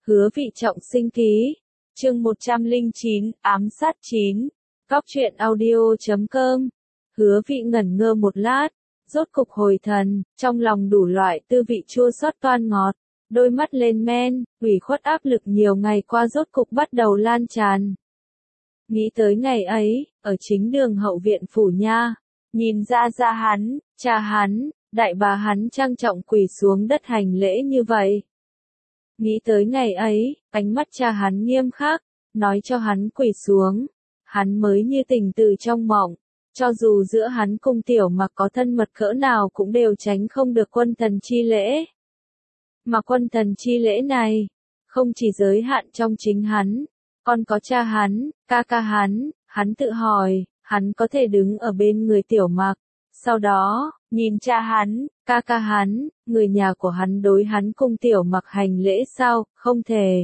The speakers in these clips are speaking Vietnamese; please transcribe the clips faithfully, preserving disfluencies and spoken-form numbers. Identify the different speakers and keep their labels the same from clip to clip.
Speaker 1: Hứa Vị Trọng sinh ký. Chương một trăm lẻ chín, ám sát chín. Góc truyện audio chấm com. Hứa Vị ngẩn ngơ một lát, rốt cục hồi thần, trong lòng đủ loại tư vị chua xót toan ngọt, đôi mắt lên men, ủy khuất áp lực nhiều ngày qua rốt cục bắt đầu lan tràn. Nghĩ tới ngày ấy, ở chính đường hậu viện phủ nha, nhìn ra ra hắn, cha hắn, đại bá hắn trang trọng quỳ xuống đất hành lễ như vậy. Nghĩ tới ngày ấy, ánh mắt cha hắn nghiêm khắc, nói cho hắn quỳ xuống, hắn mới như tỉnh từ trong mộng, cho dù giữa hắn cùng Tiểu Mặc có thân mật cỡ nào cũng đều tránh không được quân thần chi lễ. Mà quân thần chi lễ này, không chỉ giới hạn trong chính hắn, còn có cha hắn, ca ca hắn, hắn tự hỏi, hắn có thể đứng ở bên người Tiểu Mặc, sau đó, nhìn cha hắn, ca ca hắn, người nhà của hắn đối hắn cùng Tiểu Mặc hành lễ sao, không thể.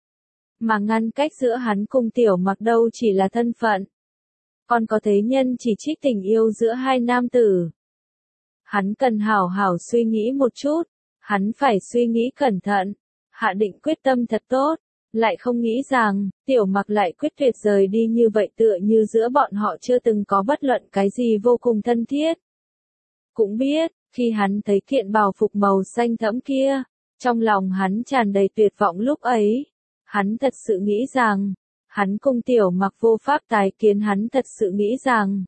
Speaker 1: Mà ngăn cách giữa hắn cùng Tiểu Mặc đâu chỉ là thân phận, còn có thế nhân chỉ trích tình yêu giữa hai nam tử. Hắn cần hảo hảo suy nghĩ một chút, hắn phải suy nghĩ cẩn thận, hạ định quyết tâm thật tốt, lại không nghĩ rằng, Tiểu Mặc lại quyết tuyệt rời đi như vậy tựa như giữa bọn họ chưa từng có bất luận cái gì vô cùng thân thiết. Cũng biết, khi hắn thấy kiện bào phục màu xanh thẫm kia, trong lòng hắn tràn đầy tuyệt vọng lúc ấy, hắn thật sự nghĩ rằng, hắn cùng Tiểu Mặc vô pháp tái kiến, hắn thật sự nghĩ rằng,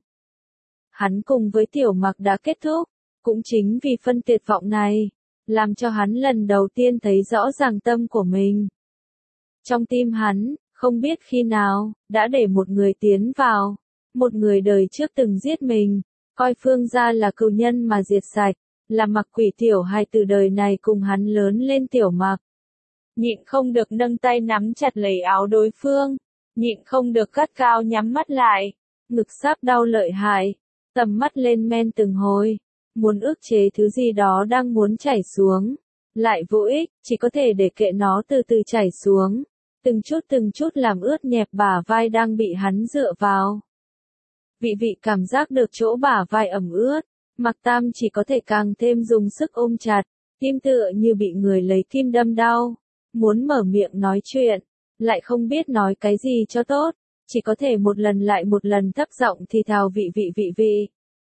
Speaker 1: hắn cùng với Tiểu Mặc đã kết thúc, cũng chính vì phân tuyệt vọng này, làm cho hắn lần đầu tiên thấy rõ ràng tâm của mình. Trong tim hắn, không biết khi nào, đã để một người tiến vào, một người đời trước từng giết mình, coi Phương gia là cừu nhân mà diệt sạch, là Mặc Quỷ tiểu hài từ đời này cùng hắn lớn lên Tiểu Mặc. Nhịn không được nâng tay nắm chặt lấy áo đối phương, nhịn không được gắt cao nhắm mắt lại, ngực sắp đau lợi hại, tầm mắt lên men từng hồi, muốn ức chế thứ gì đó đang muốn chảy xuống, lại vô ích, chỉ có thể để kệ nó từ từ chảy xuống, từng chút từng chút làm ướt nhẹp bả vai đang bị hắn dựa vào. Vị vị cảm giác được chỗ bả vai ẩm ướt, Mặc Tam chỉ có thể càng thêm dùng sức ôm chặt, tim tựa như bị người lấy kim đâm đau, muốn mở miệng nói chuyện, lại không biết nói cái gì cho tốt, chỉ có thể một lần lại một lần thấp giọng thì thào vị vị vị vị.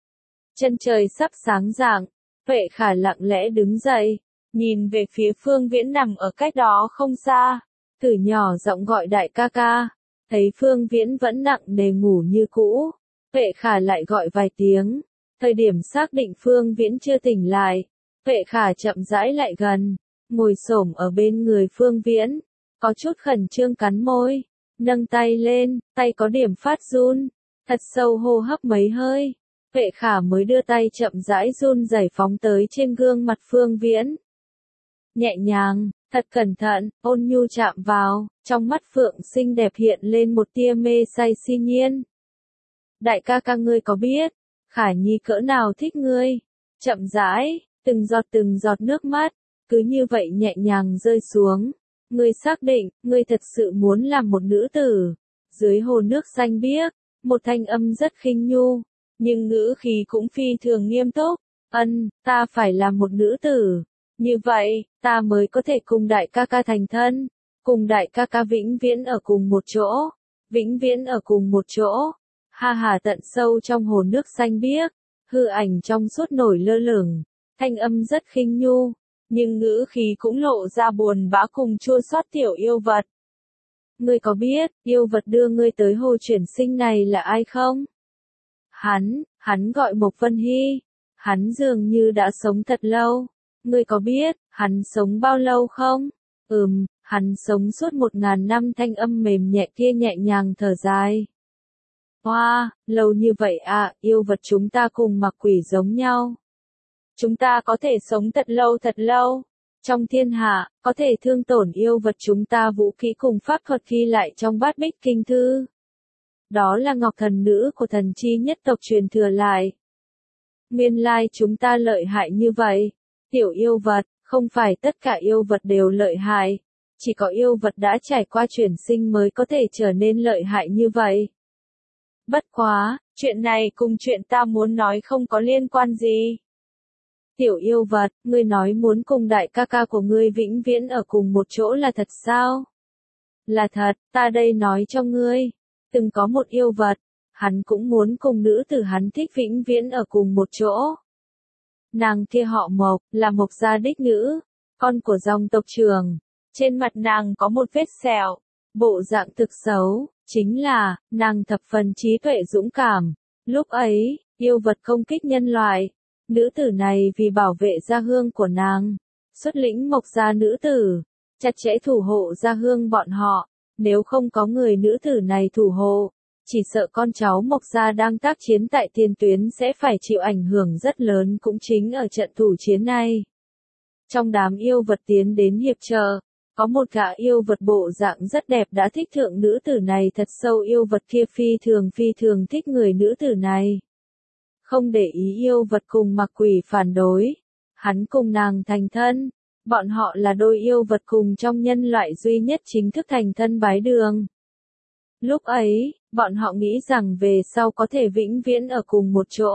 Speaker 1: Chân trời sắp sáng rạng, Vệ Khả lặng lẽ đứng dậy, nhìn về phía Phương Viễn nằm ở cách đó không xa, thử nhỏ giọng gọi đại ca ca, thấy Phương Viễn vẫn nặng nề ngủ như cũ, Vệ Khả lại gọi vài tiếng, thời điểm xác định Phương Viễn chưa tỉnh lại, Vệ Khả chậm rãi lại gần, ngồi xổm ở bên người Phương Viễn, có chút khẩn trương cắn môi, nâng tay lên, tay có điểm phát run, thật sâu hô hấp mấy hơi, Vệ Khả mới đưa tay chậm rãi run rẩy phóng tới trên gương mặt Phương Viễn. Nhẹ nhàng, thật cẩn thận, ôn nhu chạm vào, trong mắt Phượng xinh đẹp hiện lên một tia mê say si nhiên. Đại ca ca ngươi có biết, Khả Nhi cỡ nào thích ngươi, chậm rãi, từng giọt từng giọt nước mắt, cứ như vậy nhẹ nhàng rơi xuống. Ngươi xác định, ngươi thật sự muốn làm một nữ tử. Dưới hồ nước xanh biếc, một thanh âm rất khinh nhu, nhưng ngữ khí cũng phi thường nghiêm túc. Ân, ta phải làm một nữ tử. Như vậy, ta mới có thể cùng đại ca ca thành thân. Cùng đại ca ca vĩnh viễn ở cùng một chỗ. Vĩnh viễn ở cùng một chỗ. Ha hà tận sâu trong hồ nước xanh biếc. Hư ảnh trong suốt nổi lơ lửng. Thanh âm rất khinh nhu. Nhưng ngữ khí cũng lộ ra buồn bã cùng chua xót tiểu yêu vật. Ngươi có biết, yêu vật đưa ngươi tới hồ chuyển sinh này là ai không? Hắn, hắn gọi Mộc Vân Hy. Hắn dường như đã sống thật lâu. Ngươi có biết, hắn sống bao lâu không? Ừm, hắn sống suốt một ngàn năm, thanh âm mềm nhẹ kia nhẹ nhàng thở dài. Hoa, wow, lâu như vậy à, yêu vật chúng ta cùng Mặc Quỷ giống nhau. Chúng ta có thể sống thật lâu thật lâu. Trong thiên hạ, có thể thương tổn yêu vật chúng ta vũ khí cùng pháp thuật ghi lại trong bát bích kinh thư. Đó là ngọc thần nữ của thần chi nhất tộc truyền thừa lại. Nguyên lai chúng ta lợi hại như vậy. Tiểu yêu vật, không phải tất cả yêu vật đều lợi hại. Chỉ có yêu vật đã trải qua chuyển sinh mới có thể trở nên lợi hại như vậy. Bất quá, chuyện này cùng chuyện ta muốn nói không có liên quan gì. tiểu yêu vật, ngươi nói muốn cùng đại ca ca của ngươi vĩnh viễn ở cùng một chỗ là thật sao? Là thật, ta đây nói cho ngươi. Từng có một yêu vật, hắn cũng muốn cùng nữ tử hắn thích vĩnh viễn ở cùng một chỗ. Nàng kia họ Mộc, là Mộc gia đích nữ, con của dòng tộc Trường. Trên mặt nàng có một vết sẹo, bộ dạng thực xấu, chính là, nàng thập phần trí tuệ dũng cảm. Lúc ấy, yêu vật công kích nhân loại. Nữ tử này vì bảo vệ gia hương của nàng, xuất lĩnh Mộc gia nữ tử, chặt chẽ thủ hộ gia hương bọn họ. Nếu không có người nữ tử này thủ hộ, chỉ sợ con cháu Mộc gia đang tác chiến tại tiền tuyến sẽ phải chịu ảnh hưởng rất lớn cũng chính ở trận thủ chiến này. Trong đám yêu vật tiến đến hiệp trợ, có một gã yêu vật bộ dạng rất đẹp đã thích thượng nữ tử này thật sâu, yêu vật kia phi thường phi thường thích người nữ tử này. Không để ý yêu vật cùng mặc quỷ phản đối, hắn cùng nàng thành thân, bọn họ là đôi yêu vật cùng trong nhân loại duy nhất chính thức thành thân bái đường. Lúc ấy, bọn họ nghĩ rằng về sau có thể vĩnh viễn ở cùng một chỗ.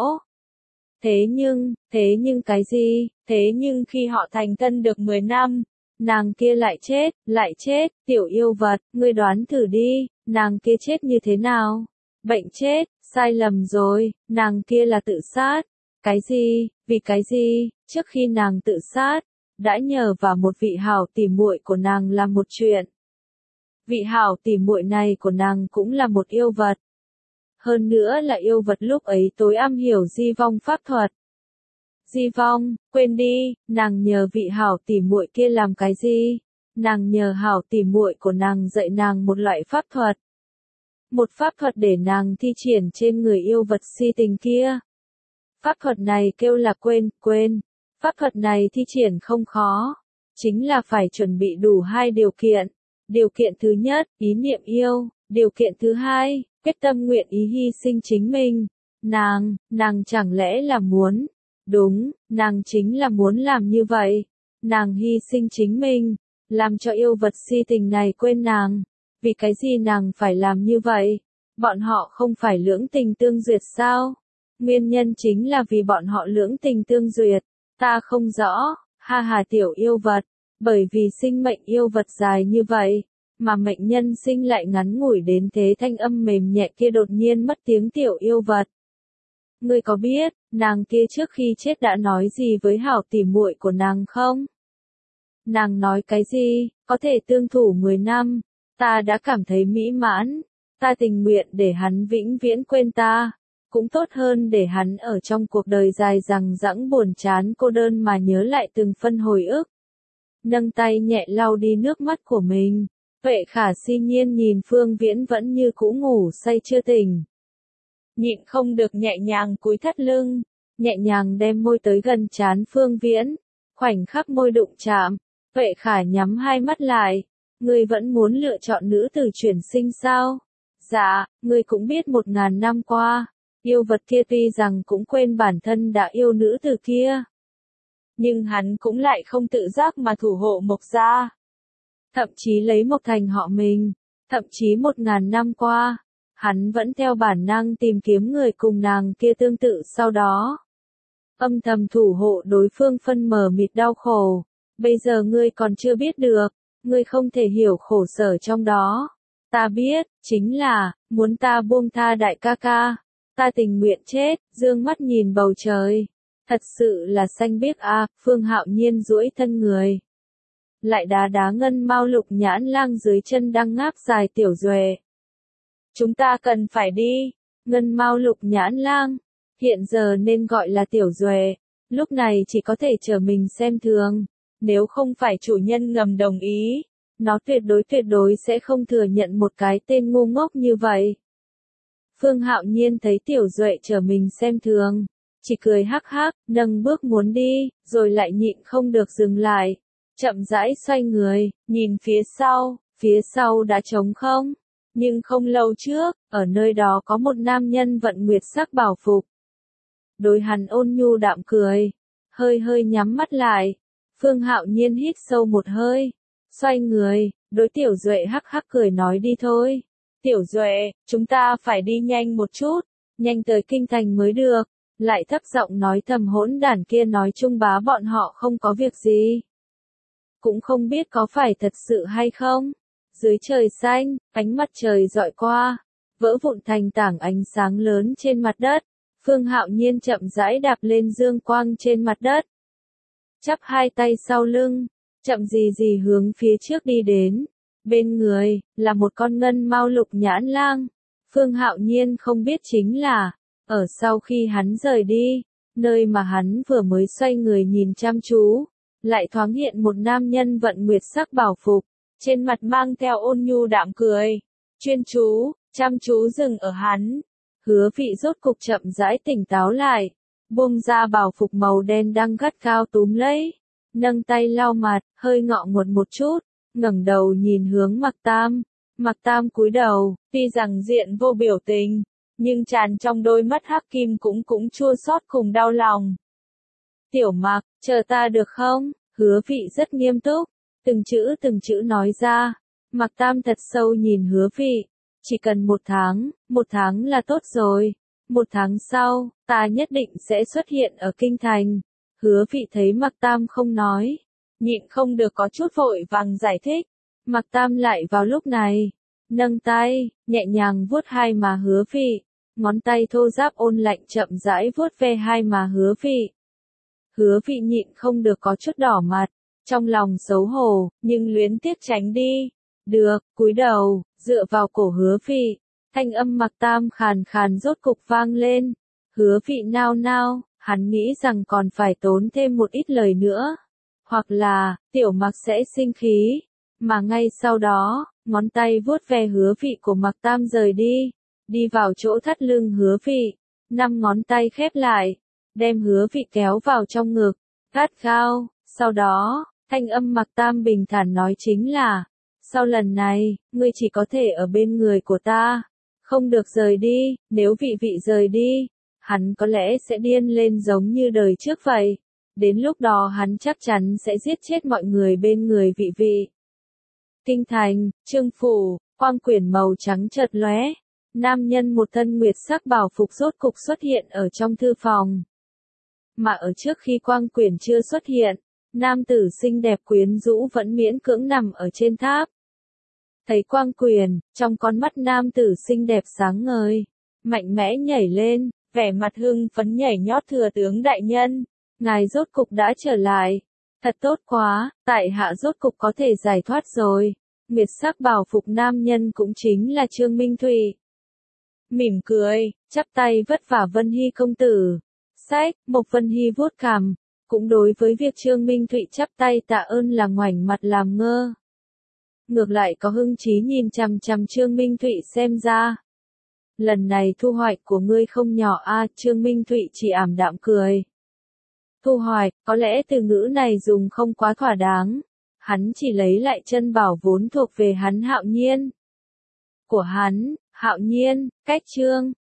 Speaker 1: Thế nhưng, thế nhưng cái gì, thế nhưng khi họ thành thân được mười năm, nàng kia lại chết, lại chết, tiểu yêu vật, ngươi đoán thử đi, nàng kia chết như thế nào? Bệnh chết, sai lầm rồi, nàng kia là tự sát. Cái gì, vì cái gì, trước khi nàng tự sát, đã nhờ vào một vị hảo tỉ muội của nàng làm một chuyện. Vị hảo tỉ muội này của nàng cũng là một yêu vật. Hơn nữa là yêu vật lúc ấy tối am hiểu di vong pháp thuật. Di vong, quên đi, nàng nhờ vị hảo tỉ muội kia làm cái gì? Nàng nhờ hảo tỉ muội của nàng dạy nàng một loại pháp thuật. Một pháp thuật để nàng thi triển trên người yêu vật si tình kia. Pháp thuật này kêu là quên, quên. Pháp thuật này thi triển không khó. Chính là phải chuẩn bị đủ hai điều kiện. Điều kiện thứ nhất, ý niệm yêu. Điều kiện thứ hai, quyết tâm nguyện ý hy sinh chính mình. Nàng, nàng chẳng lẽ là muốn? Đúng, nàng chính là muốn làm như vậy. Nàng hy sinh chính mình, làm cho yêu vật si tình này quên nàng. Vì cái gì nàng phải làm như vậy? Bọn họ không phải lưỡng tình tương duyệt sao? Nguyên nhân chính là vì bọn họ lưỡng tình tương duyệt. Ta không rõ, ha hà tiểu yêu vật, bởi vì sinh mệnh yêu vật dài như vậy, mà mệnh nhân sinh lại ngắn ngủi đến thế, thanh âm mềm nhẹ kia đột nhiên mất tiếng tiểu yêu vật. Ngươi có biết, nàng kia trước khi chết đã nói gì với hảo tỉ muội của nàng không? Nàng nói cái gì, có thể tương thủ mười năm, ta đã cảm thấy mỹ mãn, ta tình nguyện để hắn vĩnh viễn quên ta, cũng tốt hơn để hắn ở trong cuộc đời dài dằng dẵng buồn chán cô đơn mà nhớ lại từng phân hồi ức. Nâng tay nhẹ lau đi nước mắt của mình, Vệ Khả si nhiên nhìn Phương Viễn vẫn như cũ ngủ say chưa tỉnh. Nhịn không được nhẹ nhàng cúi thắt lưng, nhẹ nhàng đem môi tới gần trán Phương Viễn, khoảnh khắc môi đụng chạm, Vệ Khả nhắm hai mắt lại. Ngươi vẫn muốn lựa chọn nữ tử chuyển sinh sao? Dạ, ngươi cũng biết một ngàn năm qua, yêu vật kia tuy rằng cũng quên bản thân đã yêu nữ tử kia. Nhưng hắn cũng lại không tự giác mà thủ hộ Mộc gia. Thậm chí lấy Mộc thành họ mình, thậm chí một ngàn năm qua, hắn vẫn theo bản năng tìm kiếm người cùng nàng kia tương tự sau đó. Âm thầm thủ hộ đối phương phân mờ mịt đau khổ. Bây giờ ngươi còn chưa biết được. Ngươi không thể hiểu khổ sở trong đó. Ta biết, chính là, muốn ta buông tha đại ca ca. Ta tình nguyện chết, dương mắt nhìn bầu trời. Thật sự là xanh biếc à, Phương Hạo Nhiên duỗi thân người. Lại đá đá ngân mau lục nhãn lang dưới chân đang ngáp dài tiểu duệ. Chúng ta cần phải đi, ngân mau lục nhãn lang. Hiện giờ nên gọi là tiểu duệ. Lúc này chỉ có thể chờ mình xem thường. Nếu không phải chủ nhân ngầm đồng ý, nó tuyệt đối tuyệt đối sẽ không thừa nhận một cái tên ngu ngốc như vậy. Phương Hạo Nhiên thấy tiểu duệ chờ mình xem thường, chỉ cười hắc hắc, nâng bước muốn đi, rồi lại nhịn không được dừng lại, chậm rãi xoay người, nhìn phía sau, phía sau đã trống không, nhưng không lâu trước, ở nơi đó có một nam nhân vận nguyệt sắc bảo phục. Đối hắn ôn nhu đạm cười, hơi hơi nhắm mắt lại. Phương Hạo Nhiên hít sâu một hơi, xoay người, đối tiểu duệ hắc hắc cười nói đi thôi. Tiểu duệ, chúng ta phải đi nhanh một chút, nhanh tới kinh thành mới được. lại thấp giọng nói thầm hỗn đản kia nói Trung Bá bọn họ không có việc gì. Cũng không biết có phải thật sự hay không. Dưới trời xanh, ánh mặt trời dọi qua, vỡ vụn thành tảng ánh sáng lớn trên mặt đất. Phương Hạo Nhiên chậm rãi đạp lên dương quang trên mặt đất. Chắp hai tay sau lưng, chậm gì gì hướng phía trước đi đến. Bên người, là một con ngân mao lục nhãn lang. Phương Hạo Nhiên không biết chính là, ở sau khi hắn rời đi, nơi mà hắn vừa mới xoay người nhìn chăm chú, lại thoáng hiện một nam nhân vận nguyệt sắc bảo phục, trên mặt mang theo ôn nhu đạm cười, chuyên chú, chăm chú dừng ở hắn. Hứa Vị rốt cục chậm rãi tỉnh táo lại, buông ra bảo phục màu đen đang gắt cao túm lấy, nâng tay lau mặt, hơi ngọ nguột một chút, ngẩng đầu nhìn hướng Mạc Tam. Mạc Tam cúi đầu, tuy rằng diện vô biểu tình, nhưng tràn trong đôi mắt hắc kim cũng cũng chua xót cùng đau lòng. Tiểu Mạc, chờ ta được không? Hứa Vị rất nghiêm túc, từng chữ từng chữ nói ra. Mạc Tam thật sâu nhìn Hứa Vị, chỉ cần một tháng, một tháng là tốt rồi. Một tháng sau, ta nhất định sẽ xuất hiện ở kinh thành. Hứa Vị thấy Mạc Tam không nói, nhịn không được có chút vội vàng giải thích. Mạc Tam lại vào lúc này, nâng tay, nhẹ nhàng vuốt hai má Hứa Vị, ngón tay thô ráp ôn lạnh chậm rãi vuốt ve hai má Hứa Vị. Hứa Vị nhịn không được có chút đỏ mặt, trong lòng xấu hổ, nhưng luyến tiếc tránh đi. Được, cúi đầu, dựa vào cổ Hứa Vị, thanh âm Mạc Tam khàn khàn rốt cục vang lên. Hứa Vị nao nao, hắn nghĩ rằng còn phải tốn thêm một ít lời nữa, hoặc là, Tiểu Mạc sẽ sinh khí, mà ngay sau đó, ngón tay vuốt ve Hứa Vị của Mạc Tam rời đi, đi vào chỗ thắt lưng Hứa Vị, năm ngón tay khép lại, đem Hứa Vị kéo vào trong ngực, gắt gao. Sau đó, thanh âm Mạc Tam bình thản nói chính là, sau lần này, ngươi chỉ có thể ở bên người của ta, không được rời đi. Nếu Vị Vị rời đi, hắn có lẽ sẽ điên lên giống như đời trước vậy. Đến lúc đó hắn chắc chắn sẽ giết chết mọi người bên người Vị Vị. Kinh thành, Trương phủ, quang quyển màu trắng chợt lóe, nam nhân một thân nguyệt sắc bảo phục rốt cục xuất hiện ở trong thư phòng. Mà ở trước khi quang quyển chưa xuất hiện, nam tử xinh đẹp quyến rũ vẫn miễn cưỡng nằm ở trên tháp. Thấy quang quyển, trong con mắt nam tử xinh đẹp sáng ngời, mạnh mẽ nhảy lên, vẻ mặt hưng phấn nhảy nhót thừa tướng đại nhân, ngài rốt cục đã trở lại. Thật tốt quá, tại hạ rốt cục có thể giải thoát rồi. Nguyệt sắc bảo phục nam nhân cũng chính là Trương Minh Thụy. Mỉm cười, chắp tay vất vả Vân Hy công tử. Sách, Mộc Vân Hy vuốt cằm, cũng đối với việc Trương Minh Thụy chắp tay tạ ơn là ngoảnh mặt làm ngơ. Ngược lại có hưng trí nhìn chằm chằm Trương Minh Thụy xem ra. Lần này thu hoạch của ngươi không nhỏ a. Trương Minh Thụy chỉ ảm đạm cười. Thu hoạch, có lẽ từ ngữ này dùng không quá thỏa đáng. Hắn chỉ lấy lại chân bảo vốn thuộc về hắn Hạo Nhiên. Của hắn, Hạo Nhiên, cách Trương,